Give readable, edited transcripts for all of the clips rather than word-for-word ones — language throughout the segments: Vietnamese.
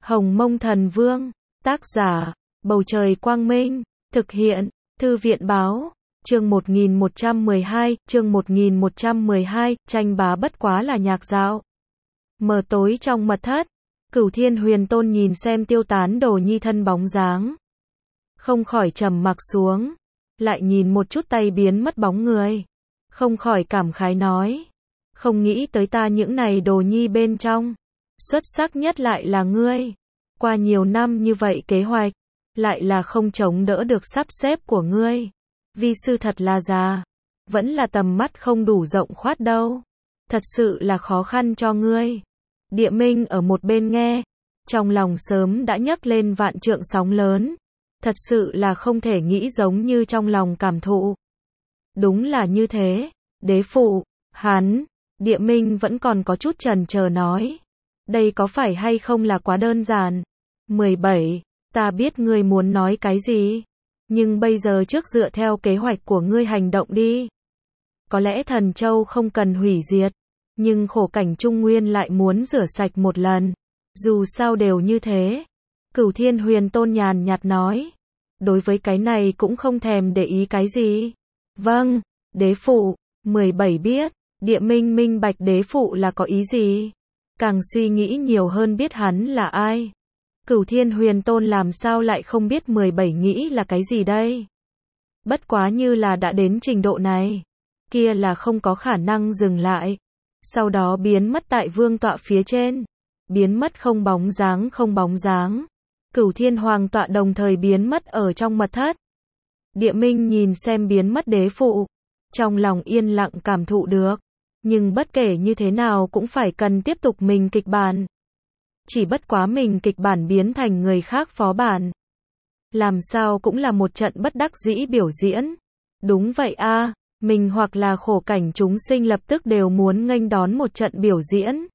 Hồng Mông Thần Vương, tác giả, Bầu Trời Quang Minh, thực hiện, Thư viện Báo, chương 1112, tranh bá bất quá là nhạc dạo. Mờ tối trong mật thất, Cửu Thiên Huyền Tôn nhìn xem tiêu tán Đồ Nhi thân bóng dáng, không khỏi trầm mặc xuống, lại nhìn một chút tay biến mất bóng người, không khỏi cảm khái nói, không nghĩ tới ta những này Đồ Nhi bên trong, xuất sắc nhất lại là ngươi. Qua nhiều năm như vậy kế hoạch, lại là không chống đỡ được sắp xếp của ngươi. Vi sư thật là già, vẫn là tầm mắt không đủ rộng khoát đâu. Thật sự là khó khăn cho ngươi. Địa Minh ở một bên nghe, trong lòng sớm đã nhấc lên vạn trượng sóng lớn. Thật sự là không thể nghĩ giống như trong lòng cảm thụ. Đúng là như thế, đế phụ, hắn, Địa Minh vẫn còn có chút chần chờ nói. Đây có phải hay không là quá đơn giản? 17. Ta biết ngươi muốn nói cái gì, nhưng bây giờ trước dựa theo kế hoạch của ngươi hành động đi. Có lẽ Thần Châu không cần hủy diệt, nhưng khổ cảnh Trung Nguyên lại muốn rửa sạch một lần. Dù sao đều như thế. Cửu Thiên Huyền Tôn nhàn nhạt nói. Đối với cái này cũng không thèm để ý cái gì. Vâng, đế phụ. 17 biết, Địa Minh minh bạch đế phụ là có ý gì. Càng suy nghĩ nhiều hơn biết hắn là ai. Cửu Thiên Huyền Tôn làm sao lại không biết 17 nghĩ là cái gì đây? Bất quá như là đã đến trình độ này, kia là không có khả năng dừng lại. Sau đó biến mất tại vương tọa phía trên, biến mất không bóng dáng. Cửu Thiên Hoàng tọa đồng thời biến mất ở trong mật thất. Địa Minh nhìn xem biến mất đế phụ, trong lòng yên lặng cảm thụ được, nhưng bất kể như thế nào cũng phải cần tiếp tục mình kịch bản. Chỉ bất quá mình kịch bản biến thành người khác phó bản. Làm sao cũng là một trận bất đắc dĩ biểu diễn. Đúng vậy a, mình hoặc là khổ cảnh chúng sinh lập tức đều muốn nghênh đón một trận biểu diễn.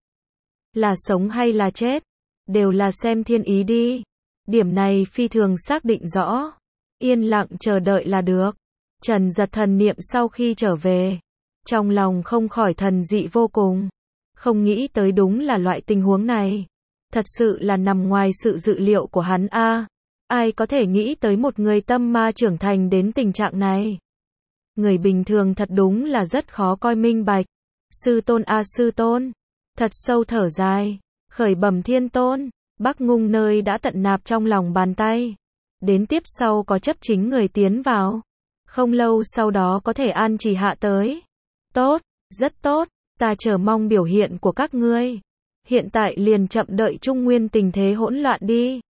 Là sống hay là chết, đều là xem thiên ý đi. Điểm này phi thường xác định rõ. Yên lặng chờ đợi là được. Trần Giật thần niệm sau khi trở về, trong lòng không khỏi thần dị vô cùng. Không nghĩ tới đúng là loại tình huống này. Thật sự là nằm ngoài sự dự liệu của hắn a. Ai có thể nghĩ tới một người tâm ma trưởng thành đến tình trạng này. Người bình thường thật đúng là rất khó coi minh bạch. Sư tôn a sư tôn. Thật sâu thở dài. Khởi bẩm thiên tôn. Bắc Ngung nơi đã tận nạp trong lòng bàn tay. Đến tiếp sau có chấp chính người tiến vào. Không lâu sau đó có thể an trì hạ tới. Tốt, rất tốt. Ta chờ mong biểu hiện của các ngươi. Hiện tại liền chậm đợi Trung Nguyên tình thế hỗn loạn đi.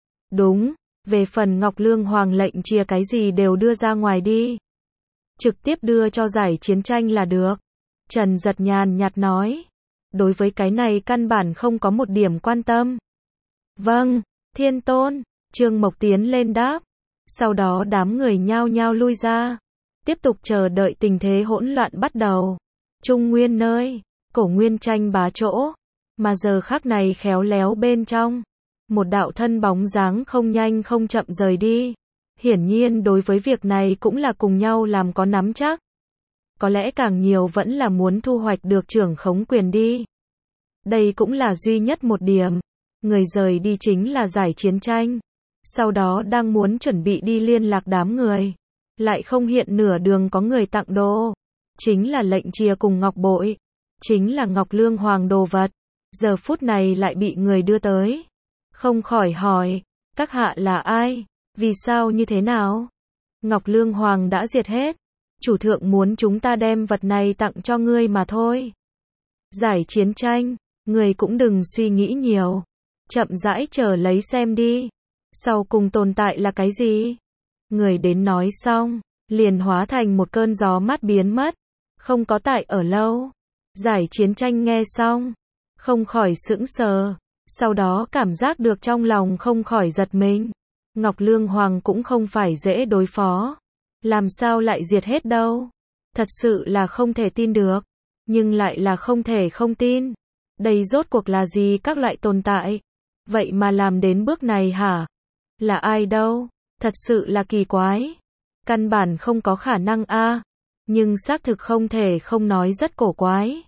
Đúng, về phần Ngọc Lương Hoàng lệnh chia cái gì đều đưa ra ngoài đi. Trực tiếp đưa cho giải chiến tranh là được. Trần Giật nhàn nhạt nói. Đối với cái này căn bản không có một điểm quan tâm. Vâng, thiên tôn. Trương Mộc tiến lên đáp. Sau đó đám người nhao nhao lui ra. Tiếp tục chờ đợi tình thế hỗn loạn bắt đầu. Trung Nguyên nơi, cổ nguyên tranh bá chỗ. Mà giờ khắc này khéo léo bên trong, một đạo thân bóng dáng không nhanh không chậm rời đi. Hiển nhiên đối với việc này cũng là cùng nhau làm có nắm chắc. Có lẽ càng nhiều vẫn là muốn thu hoạch được trưởng khống quyền đi. Đây cũng là duy nhất một điểm. Người rời đi chính là giải chiến tranh. Sau đó đang muốn chuẩn bị đi liên lạc đám người. Lại không hiện nửa đường có người tặng đồ. Chính là lệnh chia cùng ngọc bội. Chính là Ngọc Lương Hoàng đồ vật. Giờ phút này lại bị người đưa tới. Không khỏi hỏi, các hạ là ai? Vì sao như thế nào? Ngọc Lương Hoàng đã diệt hết. Chủ thượng muốn chúng ta đem vật này tặng cho ngươi mà thôi. Giải chiến tranh, ngươi cũng đừng suy nghĩ nhiều. Chậm rãi chờ lấy xem đi. Sau cùng tồn tại là cái gì? Người đến nói xong, liền hóa thành một cơn gió mát biến mất. Không có tại ở lâu. Giải chiến tranh nghe xong, không khỏi sững sờ, sau đó cảm giác được trong lòng không khỏi giật mình. Ngọc Lương Hoàng cũng không phải dễ đối phó. Làm sao lại diệt hết đâu? Thật sự là không thể tin được. Nhưng lại là không thể không tin. Đây rốt cuộc là gì các loại tồn tại? Vậy mà làm đến bước này hả? Là ai đâu? Thật sự là kỳ quái. Căn bản không có khả năng a. Nhưng xác thực không thể không nói rất cổ quái.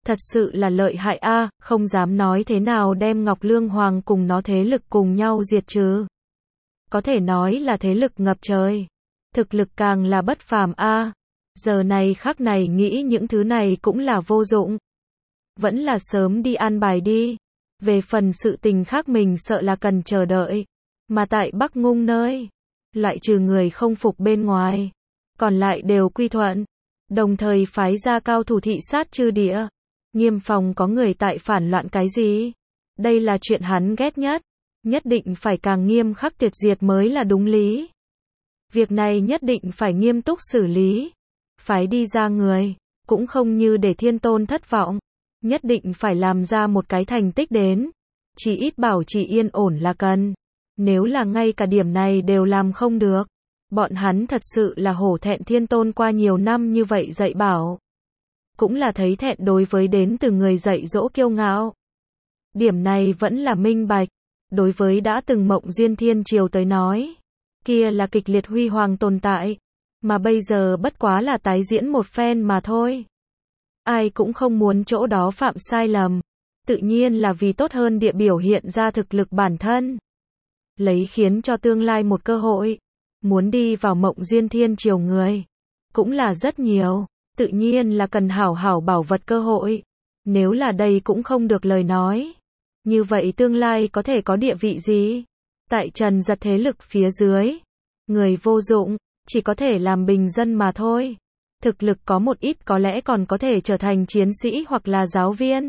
Thật sự là lợi hại a, không dám nói thế nào đem Ngọc Lương Hoàng cùng nó thế lực cùng nhau diệt trừ. Có thể nói là thế lực ngập trời. Thực lực càng là bất phàm a. Giờ này khắc này nghĩ những thứ này cũng là vô dụng. Vẫn là sớm đi an bài đi. Về phần sự tình khác mình sợ là cần chờ đợi. Mà tại Bắc Ngung nơi, loại trừ người không phục bên ngoài, còn lại đều quy thuận. Đồng thời phái ra cao thủ thị sát chư địa. Nghiêm phòng có người tại phản loạn cái gì? Đây là chuyện hắn ghét nhất. Nhất định phải càng nghiêm khắc tuyệt diệt mới là đúng lý. Việc này nhất định phải nghiêm túc xử lý. Phái đi ra người, cũng không như để Thiên Tôn thất vọng. Nhất định phải làm ra một cái thành tích đến. Chỉ ít bảo trì yên ổn là cần. Nếu là ngay cả điểm này đều làm không được, bọn hắn thật sự là hổ thẹn Thiên Tôn qua nhiều năm như vậy dạy bảo. Cũng là thấy thẹn đối với đến từ người dạy dỗ kiêu ngạo. Điểm này vẫn là minh bạch. Đối với đã từng Mộng Duyên Thiên Triều tới nói, kia là kịch liệt huy hoàng tồn tại, mà bây giờ bất quá là tái diễn một phen mà thôi. Ai cũng không muốn chỗ đó phạm sai lầm, tự nhiên là vì tốt hơn địa biểu hiện ra thực lực bản thân. Lấy khiến cho tương lai một cơ hội, muốn đi vào Mộng Duyên Thiên Triều người, cũng là rất nhiều, tự nhiên là cần hảo hảo bảo vật cơ hội. Nếu là đây cũng không được lời nói, như vậy tương lai có thể có địa vị gì? Tại Trần Giật thế lực phía dưới, người vô dụng, chỉ có thể làm bình dân mà thôi. Thực lực có một ít có lẽ còn có thể trở thành chiến sĩ hoặc là giáo viên.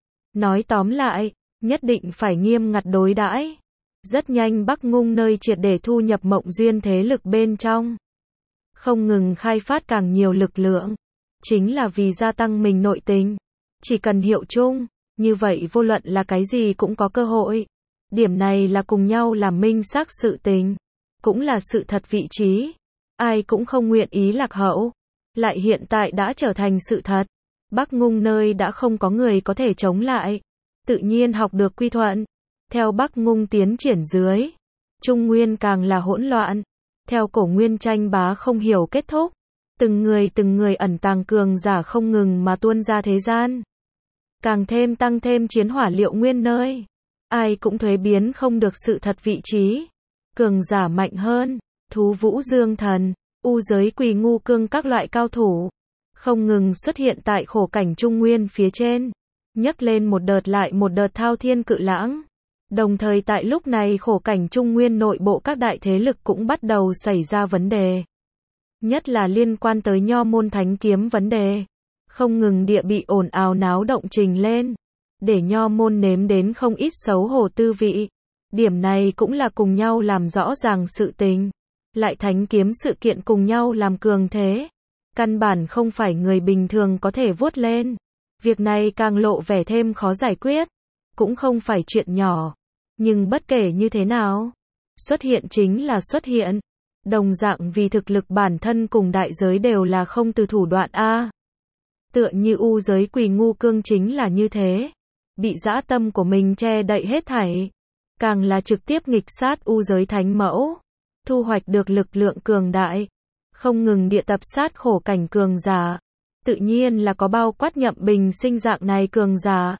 Nói tóm lại, nhất định phải nghiêm ngặt đối đãi. Rất nhanh Bắc Ngung nơi triệt để thu nhập Mộng Duyên thế lực bên trong. Không ngừng khai phát càng nhiều lực lượng. Chính là vì gia tăng mình nội tình. Chỉ cần hiệu chung, như vậy vô luận là cái gì cũng có cơ hội. Điểm này là cùng nhau làm minh xác sự tình. Cũng là sự thật vị trí. Ai cũng không nguyện ý lạc hậu. Lại hiện tại đã trở thành sự thật. Bắc Ngung nơi đã không có người có thể chống lại. Tự nhiên học được quy thuận. Theo Bắc Ngung tiến triển dưới, Trung Nguyên càng là hỗn loạn. Theo cổ nguyên tranh bá không hiểu kết thúc, từng người ẩn tàng cường giả không ngừng mà tuôn ra thế gian. Càng thêm tăng thêm chiến hỏa liệu nguyên nơi. Ai cũng thuế biến không được sự thật vị trí. Cường giả mạnh hơn, thú vũ dương thần, u giới quỳ ngu cương các loại cao thủ. Không ngừng xuất hiện tại khổ cảnh Trung Nguyên phía trên. Nhấc lên một đợt lại một đợt thao thiên cự lãng. Đồng thời tại lúc này khổ cảnh Trung Nguyên nội bộ các đại thế lực cũng bắt đầu xảy ra vấn đề. Nhất là liên quan tới Nho môn thánh kiếm vấn đề. Không ngừng địa bị ồn ào náo động trình lên. Để Nho môn nếm đến không ít xấu hổ tư vị. Điểm này cũng là cùng nhau làm rõ ràng sự tình. Lại thánh kiếm sự kiện cùng nhau làm cường thế. Căn bản không phải người bình thường có thể vuốt lên. Việc này càng lộ vẻ thêm khó giải quyết. Cũng không phải chuyện nhỏ. Nhưng bất kể như thế nào, xuất hiện chính là xuất hiện. Đồng dạng vì thực lực bản thân cùng đại giới đều là không từ thủ đoạn a. Tựa như u giới quỳ ngu cương chính là như thế. Bị dã tâm của mình che đậy hết thảy. Càng là trực tiếp nghịch sát u giới thánh mẫu. Thu hoạch được lực lượng cường đại. Không ngừng địa tập sát khổ cảnh cường giả. Tự nhiên là có bao quát Nhậm Bình Sinh dạng này cường giả.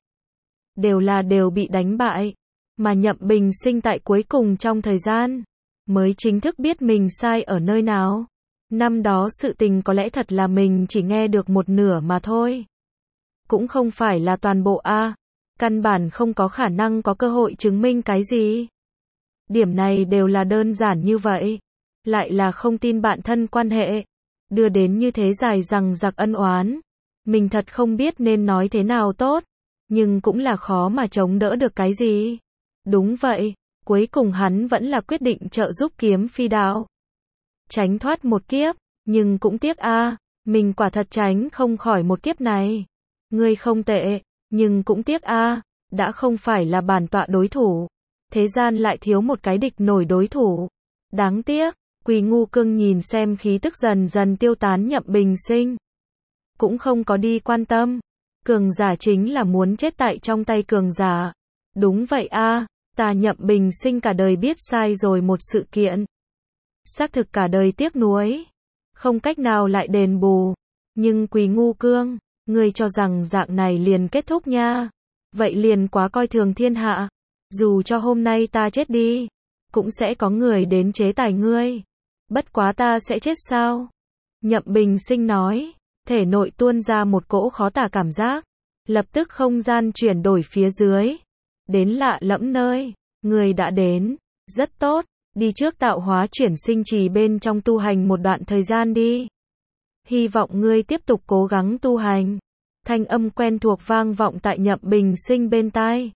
Đều bị đánh bại. Mà Nhậm Bình Sinh tại cuối cùng trong thời gian, mới chính thức biết mình sai ở nơi nào. Năm đó sự tình có lẽ thật là mình chỉ nghe được một nửa mà thôi. Cũng không phải là toàn bộ a. Căn bản không có khả năng có cơ hội chứng minh cái gì. Điểm này đều là đơn giản như vậy. Lại là không tin bạn thân quan hệ. Đưa đến như thế dài rằng giặc ân oán. Mình thật không biết nên nói thế nào tốt. Nhưng cũng là khó mà chống đỡ được cái gì. Đúng vậy, cuối cùng hắn vẫn là quyết định trợ giúp Kiếm Phi đạo. Tránh thoát một kiếp, nhưng cũng tiếc a, mình quả thật tránh không khỏi một kiếp này. Ngươi không tệ, nhưng cũng tiếc a, đã không phải là bản tọa đối thủ. Thế gian lại thiếu một cái địch nổi đối thủ. Đáng tiếc, Quỳ ngu cương nhìn xem khí tức dần dần tiêu tán Nhậm Bình Sinh. Cũng không có đi quan tâm. Cường giả chính là muốn chết tại trong tay cường giả. Đúng vậy a, ta Nhậm Bình Sinh cả đời biết sai rồi một sự kiện. Xác thực cả đời tiếc nuối. Không cách nào lại đền bù. Nhưng Quỳ ngu cương, Ngươi cho rằng dạng này liền kết thúc nha. Vậy liền quá coi thường thiên hạ. Dù cho hôm nay ta chết đi, cũng sẽ có người đến chế tài ngươi. Bất quá ta sẽ chết sao? Nhậm Bình Sinh nói, thể nội tuôn ra một cỗ khó tả cảm giác. Lập tức không gian chuyển đổi phía dưới. Đến lạ lẫm nơi, ngươi đã đến, rất tốt, đi trước tạo hóa chuyển sinh trì bên trong tu hành một đoạn thời gian đi. Hy vọng ngươi tiếp tục cố gắng tu hành. Thanh âm quen thuộc vang vọng tại Nhậm Bình Sinh bên tai.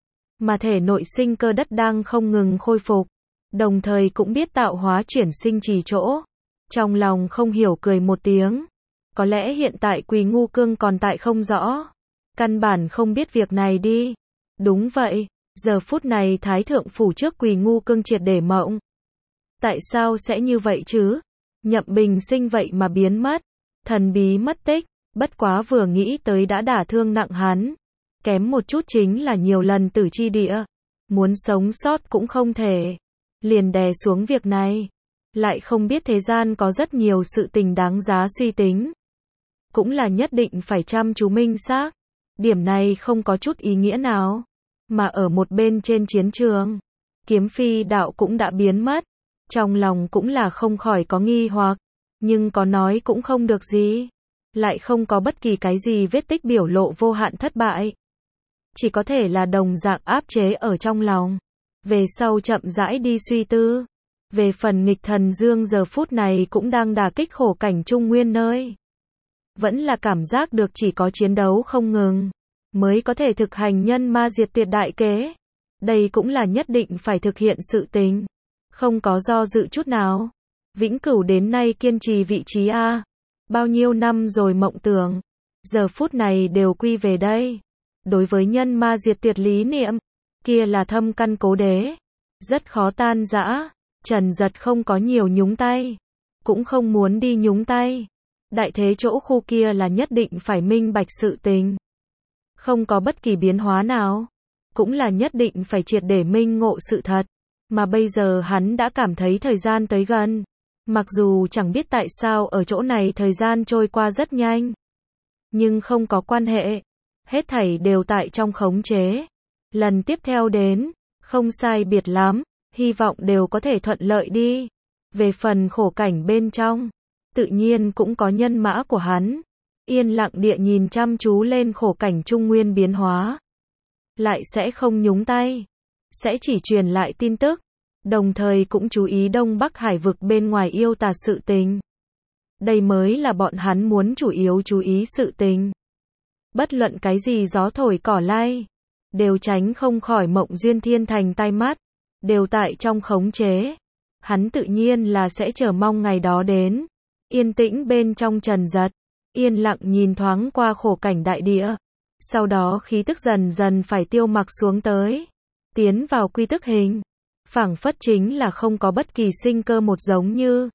Mà thể nội sinh cơ đất đang không ngừng khôi phục, đồng thời cũng biết tạo hóa chuyển sinh trì chỗ. Trong lòng không hiểu cười một tiếng. Có lẽ hiện tại Quỳ Ngu Cương còn tại không rõ. Căn bản không biết việc này đi. Đúng vậy, giờ phút này Thái Thượng Phủ trước Quỳ Ngu Cương triệt để mộng. Tại sao sẽ như vậy chứ? Nhậm Bình Sinh vậy mà biến mất. Thần bí mất tích, bất quá vừa nghĩ tới đã đả thương nặng hắn. Kém một chút chính là nhiều lần tử chi địa. Muốn sống sót cũng không thể. Liền đè xuống việc này. Lại không biết thế gian có rất nhiều sự tình đáng giá suy tính. Cũng là nhất định phải chăm chú minh xác. Điểm này không có chút ý nghĩa nào. Mà ở một bên trên chiến trường, Kiếm Phi đạo cũng đã biến mất. Trong lòng cũng là không khỏi có nghi hoặc. Nhưng có nói cũng không được gì. Lại không có bất kỳ cái gì vết tích biểu lộ vô hạn thất bại. Chỉ có thể là đồng dạng áp chế ở trong lòng. Về sau chậm rãi đi suy tư. Về phần nghịch thần dương giờ phút này cũng đang đả kích khổ cảnh trung nguyên nơi. Vẫn là cảm giác được chỉ có chiến đấu không ngừng, mới có thể thực hành nhân ma diệt tuyệt đại kế. Đây cũng là nhất định phải thực hiện sự tình. Không có do dự chút nào. Vĩnh cửu đến nay kiên trì vị trí A. Bao nhiêu năm rồi mộng tưởng. Giờ phút này đều quy về đây. Đối với nhân ma diệt tuyệt lý niệm, kia là thâm căn cố đế. Rất khó tan rã. Trần Giật không có nhiều nhúng tay. Cũng không muốn đi nhúng tay. Đại thế chỗ khu kia là nhất định phải minh bạch sự tình. Không có bất kỳ biến hóa nào. Cũng là nhất định phải triệt để minh ngộ sự thật. Mà bây giờ hắn đã cảm thấy thời gian tới gần. Mặc dù chẳng biết tại sao ở chỗ này thời gian trôi qua rất nhanh. Nhưng không có quan hệ. Hết thảy đều tại trong khống chế. Lần tiếp theo đến, không sai biệt lắm, hy vọng đều có thể thuận lợi đi. Về phần khổ cảnh bên trong, tự nhiên cũng có nhân mã của hắn. Yên lặng địa nhìn chăm chú lên khổ cảnh trung nguyên biến hóa. Lại sẽ không nhúng tay. Sẽ chỉ truyền lại tin tức. Đồng thời cũng chú ý Đông Bắc Hải vực bên ngoài yêu tà sự tình. Đây mới là bọn hắn muốn chủ yếu chú ý sự tình. Bất luận cái gì gió thổi cỏ lay, đều tránh không khỏi Mộng Duyên Thiên thành tai mắt. Đều tại trong khống chế. Hắn tự nhiên là sẽ chờ mong ngày đó đến. Yên tĩnh bên trong Trần Giật. Yên lặng nhìn thoáng qua khổ cảnh đại địa. Sau đó khí tức dần dần phải tiêu mặc xuống tới. Tiến vào quy tức hình. Phảng phất chính là không có bất kỳ sinh cơ một giống như.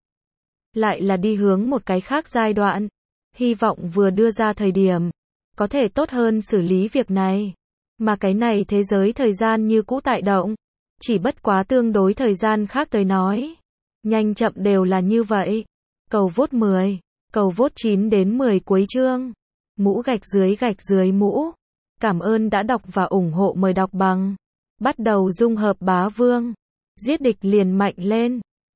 Lại là đi hướng một cái khác giai đoạn. Hy vọng vừa đưa ra thời điểm. Có thể tốt hơn xử lý việc này. Mà cái này thế giới thời gian như cũ tại động. Chỉ bất quá tương đối thời gian khác tới nói. Nhanh chậm đều là như vậy. Cầu vote 10. Cầu vote 9 đến 10 cuối chương. Mũ gạch dưới mũ. Cảm ơn đã đọc và ủng hộ, mời đọc bằng. Bắt đầu dung hợp bá vương. Giết địch liền mạnh lên.